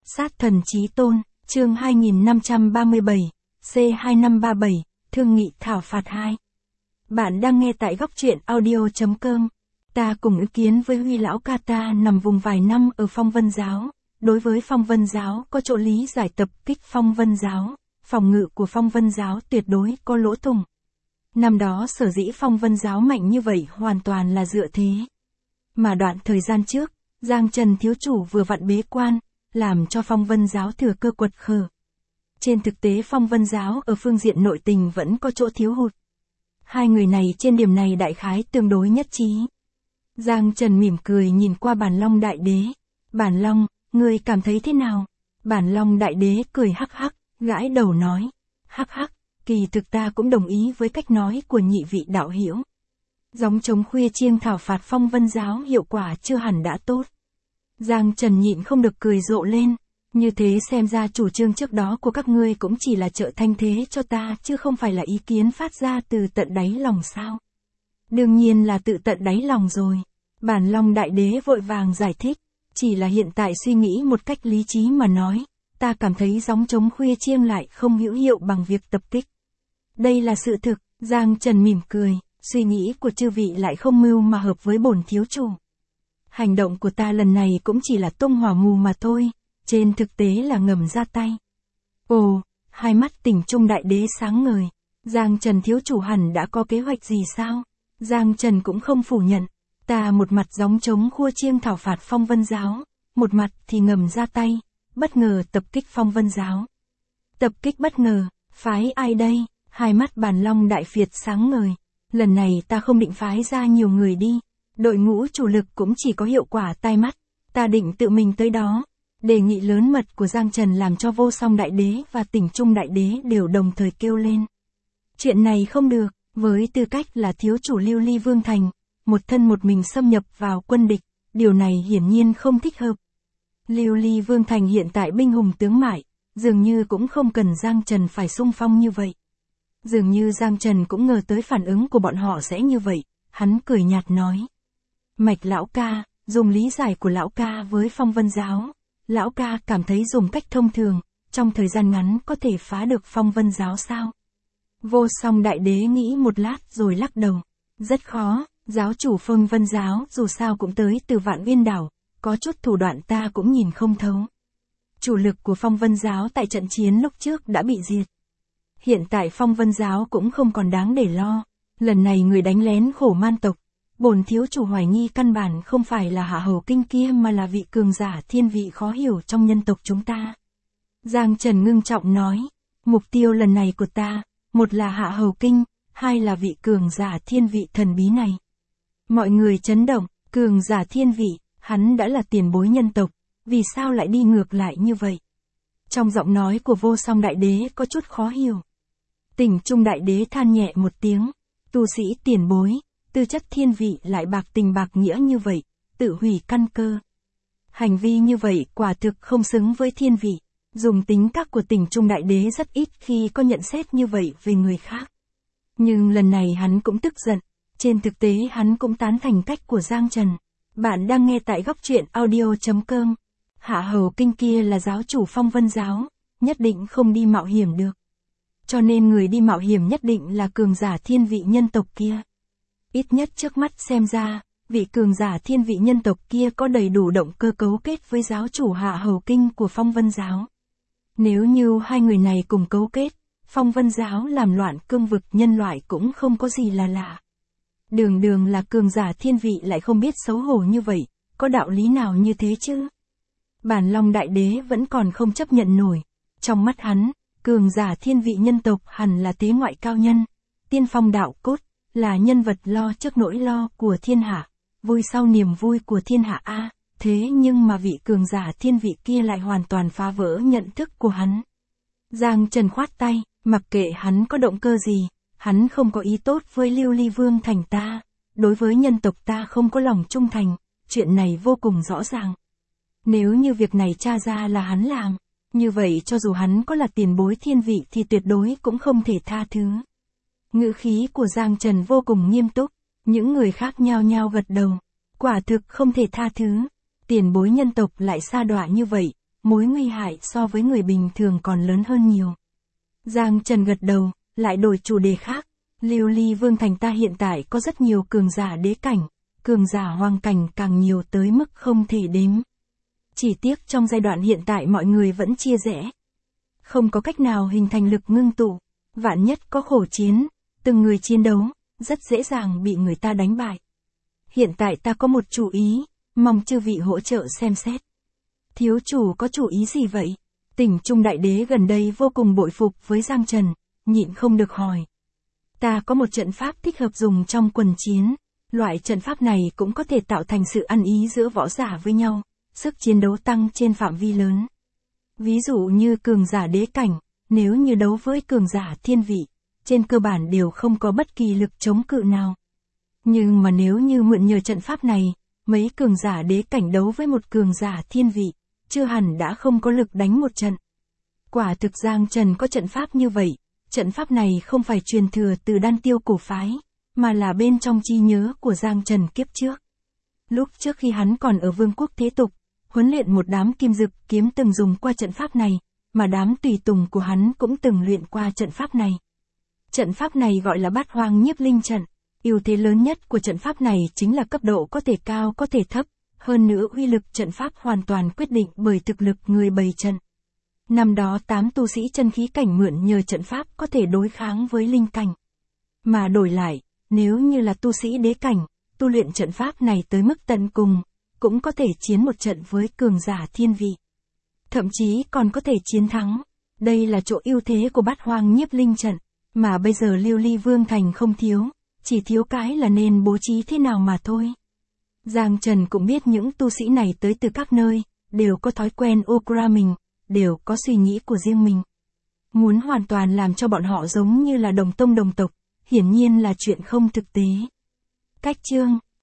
Sát thần chí tôn, chương 2537, C2537, thương nghị thảo phạt 2. Bạn đang nghe tại góc truyện audio.com. Ta cùng ý kiến với Huy lão ca ta nằm vùng vài năm ở Phong Vân giáo. Đối với Phong Vân giáo có chỗ lý giải tập kích Phong Vân giáo, phòng ngự của Phong Vân giáo tuyệt đối có lỗ thủng. Năm đó sở dĩ Phong Vân giáo mạnh như vậy hoàn toàn là dựa thế. Mà đoạn thời gian trước, Giang Trần thiếu chủ vừa vặn bế quan, làm cho Phong Vân giáo thừa cơ quật khởi. Trên thực tế Phong Vân giáo ở phương diện nội tình vẫn có chỗ thiếu hụt. Hai người này trên điểm này đại khái tương đối nhất trí. Giang Trần mỉm cười nhìn qua Bản Long đại đế. Bản Long, ngươi cảm thấy thế nào? Bản Long đại đế cười hắc hắc, gãi đầu nói. Hắc hắc, kỳ thực ta cũng đồng ý với cách nói của nhị vị đạo hữu. Gióng trống khuya chiêng thảo phạt Phong Vân giáo hiệu quả chưa hẳn đã tốt. Giang Trần nhịn không được cười rộ lên. Như thế xem ra chủ trương trước đó của các ngươi cũng chỉ là trợ thanh thế cho ta chứ không phải là ý kiến phát ra từ tận đáy lòng sao. Đương nhiên là tự tận đáy lòng rồi. Bản Long đại đế vội vàng giải thích. Chỉ là hiện tại suy nghĩ một cách lý trí mà nói. Ta cảm thấy gióng trống khuya chiêng lại không hữu hiệu bằng việc tập kích. Đây là sự thực. Giang Trần mỉm cười. Suy nghĩ của chư vị lại không mưu mà hợp với bổn thiếu chủ. Hành động của ta lần này cũng chỉ là tung hỏa mù mà thôi. Trên thực tế là ngầm ra tay. Ồ, hai mắt Tỉnh Trung đại đế sáng ngời. Giang Trần thiếu chủ hẳn đã có kế hoạch gì sao? Giang Trần cũng không phủ nhận. Ta một mặt gióng trống khua chiêng thảo phạt Phong Vân giáo, một mặt thì ngầm ra tay, bất ngờ tập kích Phong Vân giáo. Tập kích bất ngờ, phái ai đây? Hai mắt Bản Long đại phiệt sáng ngời. Lần này ta không định phái ra nhiều người đi. Đội ngũ chủ lực cũng chỉ có hiệu quả tai mắt. Ta định tự mình tới đó. Đề nghị lớn mật của Giang Trần làm cho Vô Song đại đế và Tỉnh Trung đại đế đều đồng thời kêu lên. Chuyện này không được, với tư cách là thiếu chủ Lưu Ly Vương Thành, một thân một mình xâm nhập vào quân địch, điều này hiển nhiên không thích hợp. Lưu Ly Vương Thành hiện tại binh hùng tướng mại, dường như cũng không cần Giang Trần phải xung phong như vậy. Dường như Giang Trần cũng ngờ tới phản ứng của bọn họ sẽ như vậy, hắn cười nhạt nói. Mạch lão ca, dùng lý giải của lão ca với Phong Vân giáo, lão ca cảm thấy dùng cách thông thường, trong thời gian ngắn có thể phá được Phong Vân giáo sao? Vô Song đại đế nghĩ một lát rồi lắc đầu. Rất khó, giáo chủ Phong Vân giáo dù sao cũng tới từ Vạn Uyên đảo, có chút thủ đoạn ta cũng nhìn không thấu. Chủ lực của Phong Vân giáo tại trận chiến lúc trước đã bị diệt. Hiện tại Phong Vân giáo cũng không còn đáng để lo. Lần này người đánh lén Khổ Man tộc. Bổn thiếu chủ hoài nghi căn bản không phải là Hạ Hầu Kinh kia mà là vị cường giả thiên vị khó hiểu trong nhân tộc chúng ta. Giang Trần ngưng trọng nói. Mục tiêu lần này của ta, một là Hạ Hầu Kinh, hai là vị cường giả thiên vị thần bí này. Mọi người chấn động, cường giả thiên vị, hắn đã là tiền bối nhân tộc, vì sao lại đi ngược lại như vậy? Trong giọng nói của Vô Song đại đế có chút khó hiểu. Tỉnh Trung đại đế than nhẹ một tiếng, tu sĩ tiền bối, tư chất thiên vị lại bạc tình bạc nghĩa như vậy, tự hủy căn cơ. Hành vi như vậy quả thực không xứng với thiên vị, dùng tính cách của Tỉnh Trung đại đế rất ít khi có nhận xét như vậy về người khác. Nhưng lần này hắn cũng tức giận, trên thực tế hắn cũng tán thành cách của Giang Trần. Bạn đang nghe tại góc truyện audio.com. Hạ Hầu Kinh kia là giáo chủ Phong Vân giáo, nhất định không đi mạo hiểm được. Cho nên người đi mạo hiểm nhất định là cường giả thiên vị nhân tộc kia. Ít nhất trước mắt xem ra, vị cường giả thiên vị nhân tộc kia có đầy đủ động cơ cấu kết với giáo chủ Hạ Hầu Kinh của Phong Vân giáo. Nếu như hai người này cùng cấu kết, Phong Vân giáo làm loạn cương vực nhân loại cũng không có gì là lạ. Đường đường là cường giả thiên vị lại không biết xấu hổ như vậy, có đạo lý nào như thế chứ? Bản Long đại đế vẫn còn không chấp nhận nổi. Trong mắt hắn, cường giả thiên vị nhân tộc hẳn là tế ngoại cao nhân, tiên phong đạo cốt, là nhân vật lo trước nỗi lo của thiên hạ, vui sau niềm vui của thiên hạ a. Thế nhưng mà vị cường giả thiên vị kia lại hoàn toàn phá vỡ nhận thức của hắn. Giang Trần khoát tay, mặc kệ hắn có động cơ gì, hắn không có ý tốt với Lưu Ly Vương Thành ta, đối với nhân tộc ta không có lòng trung thành, chuyện này vô cùng rõ ràng. Nếu như việc này tra ra là hắn làm, như vậy cho dù hắn có là tiền bối thiên vị thì tuyệt đối cũng không thể tha thứ. Ngữ khí của Giang Trần vô cùng nghiêm túc, những người khác nhao nhao gật đầu, quả thực không thể tha thứ. Tiền bối nhân tộc lại sa đọa như vậy, mối nguy hại so với người bình thường còn lớn hơn nhiều. Giang Trần gật đầu, lại đổi chủ đề khác. Lưu Ly Vương Thành ta hiện tại có rất nhiều cường giả đế cảnh, cường giả hoàng cảnh càng nhiều tới mức không thể đếm. Chỉ tiếc trong giai đoạn hiện tại mọi người vẫn chia rẽ. Không có cách nào hình thành lực ngưng tụ, vạn nhất có khổ chiến, từng người chiến đấu, rất dễ dàng bị người ta đánh bại. Hiện tại ta có một chủ ý, mong chư vị hỗ trợ xem xét. Thiếu chủ có chủ ý gì vậy? Tỉnh Trung Đại Đế gần đây vô cùng bội phục với Giang Trần, nhịn không được hỏi. Ta có một trận pháp thích hợp dùng trong quần chiến, loại trận pháp này cũng có thể tạo thành sự ăn ý giữa võ giả với nhau, sức chiến đấu tăng trên phạm vi lớn. Ví dụ như cường giả đế cảnh, nếu như đấu với cường giả thiên vị, trên cơ bản đều không có bất kỳ lực chống cự nào. Nhưng mà nếu như mượn nhờ trận pháp này, mấy cường giả đế cảnh đấu với một cường giả thiên vị, chưa hẳn đã không có lực đánh một trận. Quả thực Giang Trần có trận pháp như vậy, trận pháp này không phải truyền thừa từ Đan Tiêu cổ phái, mà là bên trong trí nhớ của Giang Trần kiếp trước. Lúc trước khi hắn còn ở Vương quốc thế tục, huấn luyện một đám kim dực kiếm từng dùng qua trận pháp này, mà đám tùy tùng của hắn cũng từng luyện qua trận pháp này. Trận pháp này gọi là Bát Hoang Nhiếp Linh trận. Ưu thế lớn nhất của trận pháp này chính là cấp độ có thể cao có thể thấp, hơn nữa uy lực trận pháp hoàn toàn quyết định bởi thực lực người bày trận. Năm đó 8 tu sĩ chân khí cảnh mượn nhờ trận pháp có thể đối kháng với linh cảnh. Mà đổi lại, nếu như là tu sĩ đế cảnh, tu luyện trận pháp này tới mức tận cùng, cũng có thể chiến một trận với cường giả thiên vị. Thậm chí còn có thể chiến thắng. Đây là chỗ ưu thế của Bát Hoang Nhiếp Linh trận, mà bây giờ Lưu Ly Vương Thành không thiếu, chỉ thiếu cái là nên bố trí thế nào mà thôi. Giang Trần cũng biết những tu sĩ này tới từ các nơi, đều có thói quen ô kra mình, đều có suy nghĩ của riêng mình. Muốn hoàn toàn làm cho bọn họ giống như là đồng tông đồng tộc, hiển nhiên là chuyện không thực tế. Cách chương